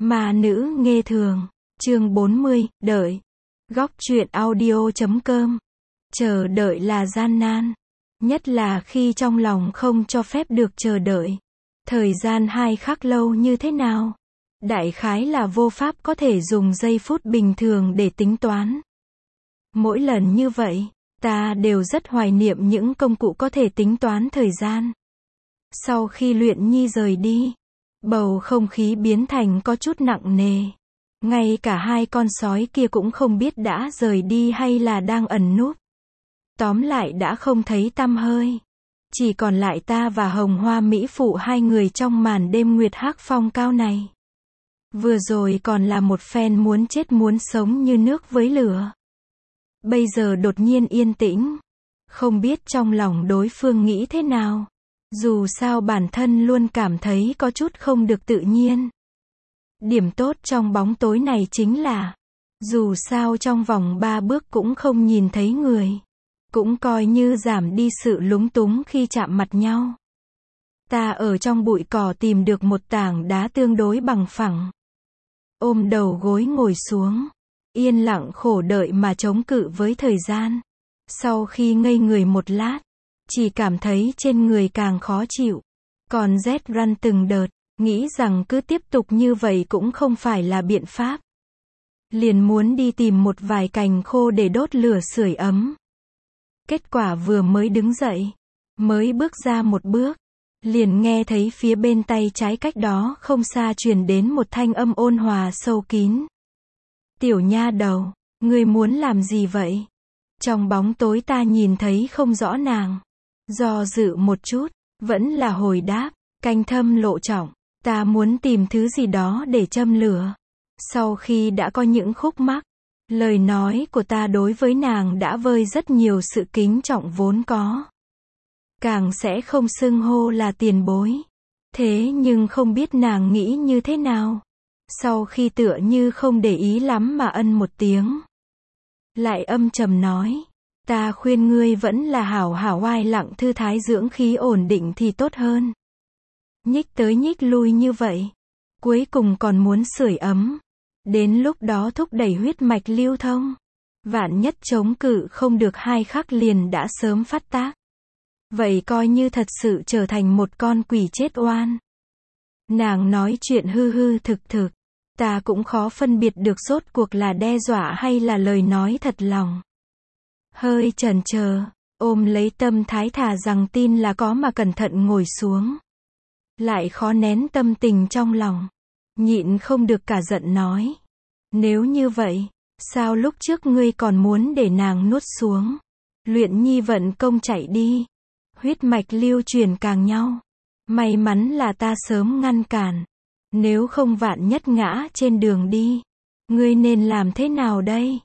Ma nữ nghê thường, chương 40, đợi. Góc truyện audio.com. Chờ đợi là gian nan, nhất là khi trong lòng không cho phép được chờ đợi. Thời gian 2 khắc lâu như thế nào? Đại khái là vô pháp có thể dùng giây phút bình thường để tính toán. Mỗi lần như vậy, ta đều rất hoài niệm những công cụ có thể tính toán thời gian. Sau khi Luyện Nhi rời đi, bầu không khí biến thành có chút nặng nề. Ngay cả hai con sói kia cũng không biết đã rời đi hay là đang ẩn núp. Tóm lại đã không thấy tăm hơi. Chỉ còn lại ta và Hồng Hoa Mỹ Phụ, hai người trong màn đêm nguyệt hắc phong cao này. Vừa rồi còn là một phen muốn chết muốn sống như nước với lửa. Bây giờ đột nhiên yên tĩnh. Không biết trong lòng đối phương nghĩ thế nào. Dù sao bản thân luôn cảm thấy có chút không được tự nhiên. Điểm tốt trong bóng tối này chính là, dù sao trong vòng 3 bước cũng không nhìn thấy người. Cũng coi như giảm đi sự lúng túng khi chạm mặt nhau. Ta ở trong bụi cỏ tìm được một tảng đá tương đối bằng phẳng. Ôm đầu gối ngồi xuống. Yên lặng khổ đợi mà chống cự với thời gian. Sau khi ngây người một lát, chỉ cảm thấy trên người càng khó chịu. Còn rét run từng đợt, nghĩ rằng cứ tiếp tục như vậy cũng không phải là biện pháp. Liền muốn đi tìm một vài cành khô để đốt lửa sưởi ấm. Kết quả vừa mới đứng dậy, mới bước ra một bước, liền nghe thấy phía bên tay trái cách đó không xa truyền đến một thanh âm ôn hòa sâu kín. Tiểu nha đầu, ngươi muốn làm gì vậy? Trong bóng tối ta nhìn thấy không rõ nàng. Do dự một chút, vẫn là hồi đáp, canh thâm lộ trọng, ta muốn tìm thứ gì đó để châm lửa. Sau khi đã có những khúc mắc, lời nói của ta đối với nàng đã vơi rất nhiều sự kính trọng vốn có. Càng sẽ không xưng hô là tiền bối. Thế nhưng không biết nàng nghĩ như thế nào. Sau khi tựa như không để ý lắm mà ân một tiếng. Lại âm trầm nói, ta khuyên ngươi vẫn là hảo hảo oai lặng thư thái dưỡng khí ổn định thì tốt hơn. Nhích tới nhích lui như vậy, cuối cùng còn muốn sưởi ấm. Đến lúc đó thúc đẩy huyết mạch lưu thông. Vạn nhất chống cự không được 2 khắc liền đã sớm phát tác. Vậy coi như thật sự trở thành một con quỷ chết oan. Nàng nói chuyện hư hư thực thực. Ta cũng khó phân biệt được rốt cuộc là đe dọa hay là lời nói thật lòng. Hơi chần chờ, ôm lấy tâm thái thà rằng tin là có mà cẩn thận ngồi xuống. Lại khó nén tâm tình trong lòng. Nhịn không được cả giận nói. Nếu như vậy, sao lúc trước ngươi còn muốn để nàng nuốt xuống? Luyện Nhi vận công chạy đi. Huyết mạch lưu truyền càng nhau. May mắn là ta sớm ngăn cản. Nếu không vạn nhất ngã trên đường đi. Ngươi nên làm thế nào đây?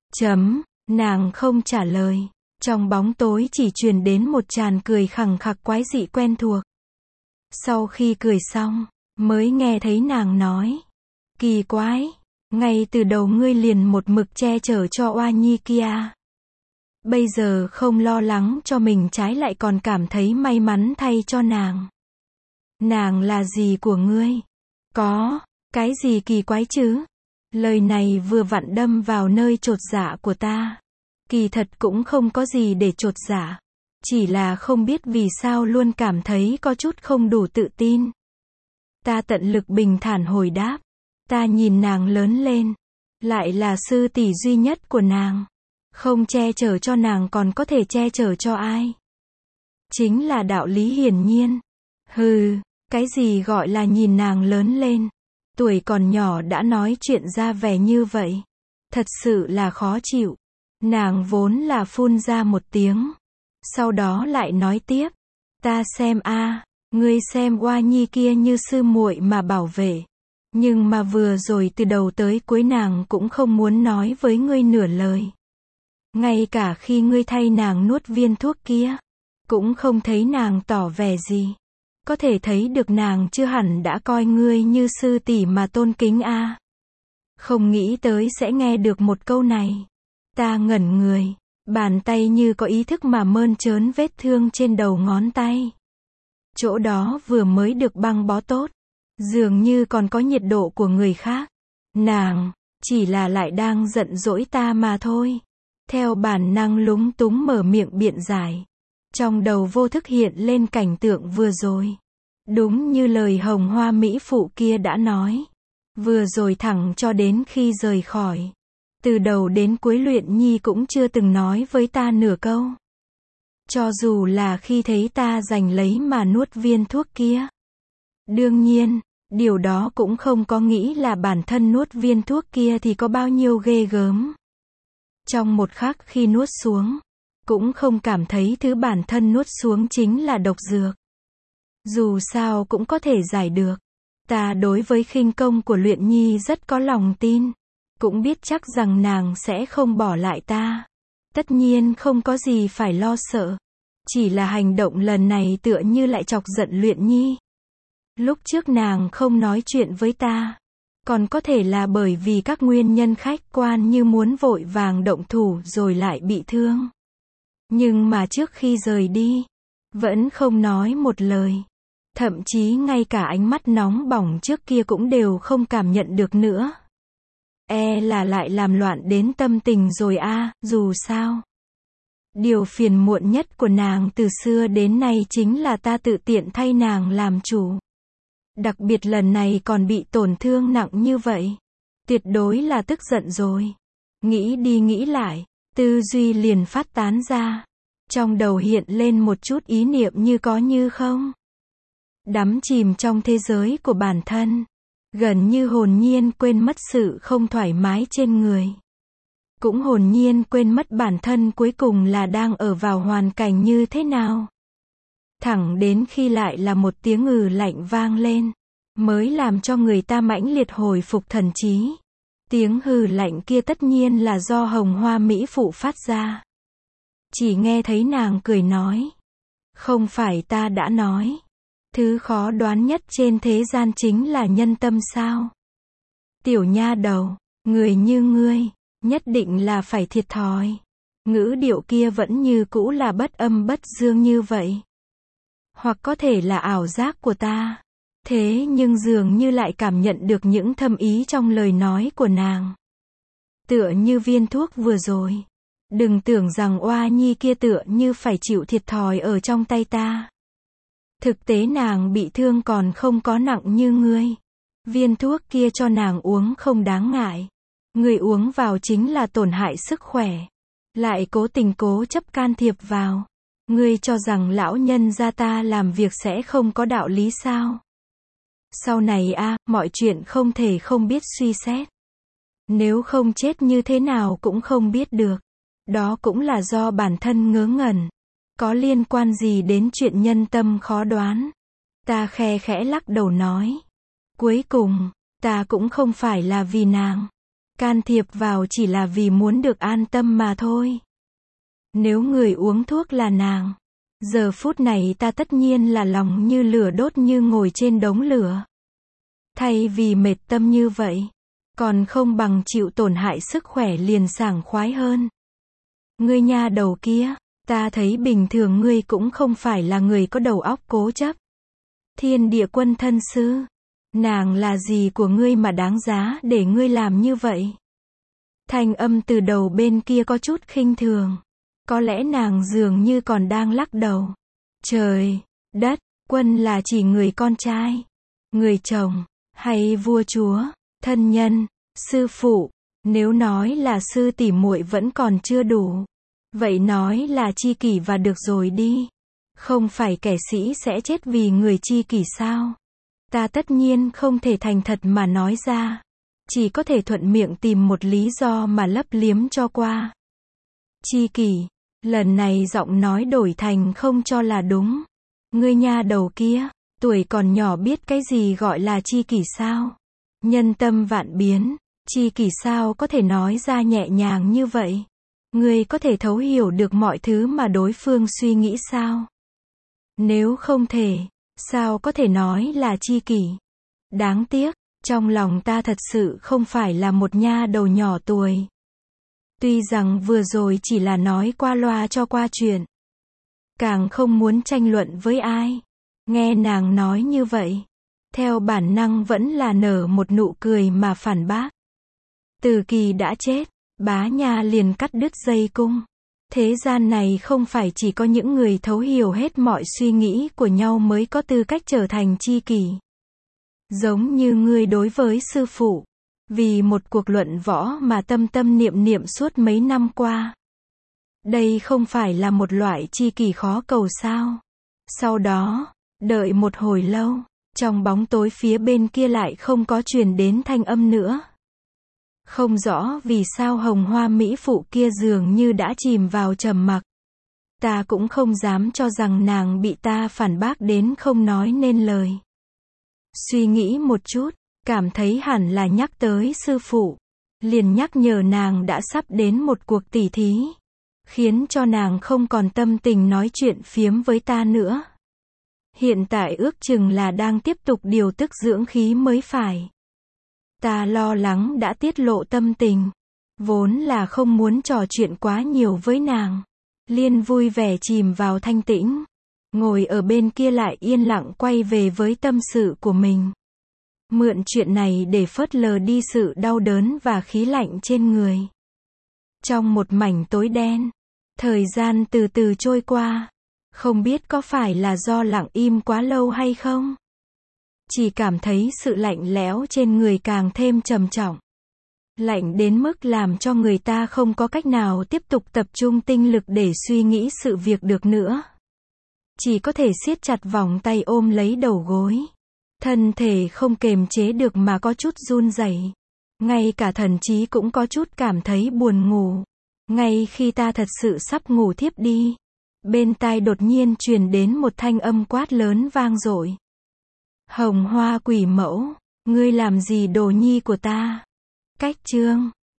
Nàng không trả lời. Trong bóng tối chỉ truyền đến một tràng cười khẳng khặc quái dị quen thuộc. Sau khi cười xong, mới nghe thấy nàng nói. Kỳ quái, ngay từ đầu ngươi liền một mực che chở cho oa nhi kia. Bây giờ không lo lắng cho mình trái lại còn cảm thấy may mắn thay cho nàng. Nàng là gì của ngươi? Có, cái gì kỳ quái chứ? Lời này vừa vặn đâm vào nơi chột dạ của ta. Kỳ thật cũng không có gì để chột dạ. Chỉ là không biết vì sao luôn cảm thấy có chút không đủ tự tin. Ta tận lực bình thản hồi đáp. Ta nhìn nàng lớn lên. Lại là sư tỷ duy nhất của nàng. Không che chở cho nàng còn có thể che chở cho ai? Chính là đạo lý hiển nhiên. Hừ, cái gì gọi là nhìn nàng lớn lên? Tuổi còn nhỏ đã nói chuyện ra vẻ như vậy. Thật sự là khó chịu. Nàng vốn là phun ra một tiếng. Sau đó lại nói tiếp. Ta xem ngươi xem oa nhi kia như sư muội mà bảo vệ. Nhưng mà vừa rồi từ đầu tới cuối nàng cũng không muốn nói với ngươi nửa lời. Ngay cả khi ngươi thay nàng nuốt viên thuốc kia, cũng không thấy nàng tỏ vẻ gì. Có thể thấy được nàng chưa hẳn đã coi ngươi như sư tỷ mà tôn kính Không nghĩ tới sẽ nghe được một câu này. Ta ngẩn người, bàn tay như có ý thức mà mơn trớn vết thương trên đầu ngón tay. Chỗ đó vừa mới được băng bó tốt. Dường như còn có nhiệt độ của người khác. Nàng, chỉ là lại đang giận dỗi ta mà thôi. Theo bản năng lúng túng mở miệng biện giải. Trong đầu vô thức hiện lên cảnh tượng vừa rồi. Đúng như lời hồng hoa mỹ phụ kia đã nói. Vừa rồi thẳng cho đến khi rời khỏi. Từ đầu đến cuối Luyện Nhi cũng chưa từng nói với ta nửa câu. Cho dù là khi thấy ta giành lấy mà nuốt viên thuốc kia. Đương nhiên, điều đó cũng không có nghĩ là bản thân nuốt viên thuốc kia thì có bao nhiêu ghê gớm. Trong một khắc khi nuốt xuống, cũng không cảm thấy thứ bản thân nuốt xuống chính là độc dược. Dù sao cũng có thể giải được. Ta đối với khinh công của Luyện Nhi rất có lòng tin. Cũng biết chắc rằng nàng sẽ không bỏ lại ta. Tất nhiên không có gì phải lo sợ. Chỉ là hành động lần này tựa như lại chọc giận Luyện Nhi. Lúc trước nàng không nói chuyện với ta. Còn có thể là bởi vì các nguyên nhân khách quan như muốn vội vàng động thủ rồi lại bị thương. Nhưng mà trước khi rời đi, vẫn không nói một lời. Thậm chí ngay cả ánh mắt nóng bỏng trước kia cũng đều không cảm nhận được nữa. E là lại làm loạn đến tâm tình rồi dù sao. Điều phiền muộn nhất của nàng từ xưa đến nay chính là ta tự tiện thay nàng làm chủ. Đặc biệt lần này còn bị tổn thương nặng như vậy. Tuyệt đối là tức giận rồi. Nghĩ đi nghĩ lại, tư duy liền phát tán ra. Trong đầu hiện lên một chút ý niệm như có như không. Đắm chìm trong thế giới của bản thân. Gần như hồn nhiên quên mất sự không thoải mái trên người. Cũng hồn nhiên quên mất bản thân cuối cùng là đang ở vào hoàn cảnh như thế nào. Thẳng đến khi lại là một tiếng lạnh vang lên, mới làm cho người ta mãnh liệt hồi phục thần trí. Tiếng lạnh kia tất nhiên là do hồng hoa mỹ phụ phát ra. Chỉ nghe thấy nàng cười nói. Không phải ta đã nói. Thứ khó đoán nhất trên thế gian chính là nhân tâm sao? Tiểu nha đầu, người như ngươi, nhất định là phải thiệt thòi. Ngữ điệu kia vẫn như cũ là bất âm bất dương như vậy. Hoặc có thể là ảo giác của ta. Thế nhưng dường như lại cảm nhận được những thâm ý trong lời nói của nàng. Tựa như viên thuốc vừa rồi. Đừng tưởng rằng oa nhi kia tựa như phải chịu thiệt thòi ở trong tay ta. Thực tế nàng bị thương còn không có nặng như ngươi. Viên thuốc kia cho nàng uống không đáng ngại. Ngươi uống vào chính là tổn hại sức khỏe. Lại cố tình cố chấp can thiệp vào. Ngươi cho rằng lão nhân gia ta làm việc sẽ không có đạo lý sao? Sau này mọi chuyện không thể không biết suy xét. Nếu không chết như thế nào cũng không biết được. Đó cũng là do bản thân ngớ ngẩn. Có liên quan gì đến chuyện nhân tâm khó đoán? Ta khe khẽ lắc đầu nói. Cuối cùng, ta cũng không phải là vì nàng. Can thiệp vào chỉ là vì muốn được an tâm mà thôi. Nếu người uống thuốc là nàng, giờ phút này ta tất nhiên là lòng như lửa đốt như ngồi trên đống lửa. Thay vì mệt tâm như vậy, còn không bằng chịu tổn hại sức khỏe liền sảng khoái hơn. Ngươi nha đầu kia, ta thấy bình thường ngươi cũng không phải là người có đầu óc cố chấp. Thiên địa quân thân sư, nàng là gì của ngươi mà đáng giá để ngươi làm như vậy? Thanh âm từ đầu bên kia có chút khinh thường. Có lẽ nàng dường như còn đang lắc đầu. Trời, đất, quân là chỉ người con trai, người chồng, hay vua chúa, thân nhân, sư phụ. Nếu nói là sư tỷ muội vẫn còn chưa đủ. Vậy nói là tri kỷ và được rồi đi. Không phải kẻ sĩ sẽ chết vì người tri kỷ sao? Ta tất nhiên không thể thành thật mà nói ra. Chỉ có thể thuận miệng tìm một lý do mà lấp liếm cho qua. Tri kỷ. Lần này giọng nói đổi thành không cho là đúng. Ngươi nha đầu kia, tuổi còn nhỏ biết cái gì gọi là tri kỷ sao? Nhân tâm vạn biến, tri kỷ sao có thể nói ra nhẹ nhàng như vậy? Ngươi có thể thấu hiểu được mọi thứ mà đối phương suy nghĩ sao? Nếu không thể, sao có thể nói là tri kỷ? Đáng tiếc, trong lòng ta thật sự không phải là một nha đầu nhỏ tuổi. Tuy rằng vừa rồi chỉ là nói qua loa cho qua chuyện. Càng không muốn tranh luận với ai. Nghe nàng nói như vậy. theo bản năng vẫn là nở một nụ cười mà phản bác. Từ Kỳ đã chết, Bá Nha liền cắt đứt dây cung. Thế gian này không phải chỉ có những người thấu hiểu hết mọi suy nghĩ của nhau mới có tư cách trở thành tri kỷ. Giống như ngươi đối với sư phụ, vì một cuộc luận võ mà tâm tâm niệm niệm suốt mấy năm qua. Đây không phải là một loại tri kỷ khó cầu sao? Sau đó, đợi một hồi lâu, trong bóng tối phía bên kia lại không có truyền đến thanh âm nữa. Không rõ vì sao hồng hoa mỹ phụ kia dường như đã chìm vào trầm mặc. Ta cũng không dám cho rằng nàng bị ta phản bác đến không nói nên lời. Suy nghĩ một chút, cảm thấy hẳn là nhắc tới sư phụ. Liền nhắc nhở nàng đã sắp đến một cuộc tỉ thí. Khiến cho nàng không còn tâm tình nói chuyện phiếm với ta nữa. Hiện tại ước chừng là đang tiếp tục điều tức dưỡng khí mới phải. Ta lo lắng đã tiết lộ tâm tình. Vốn là không muốn trò chuyện quá nhiều với nàng. Liên vui vẻ chìm vào thanh tĩnh. Ngồi ở bên kia lại yên lặng quay về với tâm sự của mình. Mượn chuyện này để phớt lờ đi sự đau đớn và khí lạnh trên người. Trong một mảnh tối đen, thời gian từ từ trôi qua. Không biết có phải là do lặng im quá lâu hay không? Chỉ cảm thấy sự lạnh lẽo trên người càng thêm trầm trọng. Lạnh đến mức làm cho người ta không có cách nào tiếp tục tập trung tinh lực để suy nghĩ sự việc được nữa. Chỉ có thể siết chặt vòng tay ôm lấy đầu gối. Thân thể không kềm chế được mà có chút run rẩy. Ngay cả thần trí cũng có chút cảm thấy buồn ngủ. Ngay khi ta thật sự sắp ngủ thiếp đi, bên tai đột nhiên truyền đến một thanh âm quát lớn vang dội. Hồng Hoa quỷ mẫu, ngươi làm gì đồ nhi của ta? Cách chương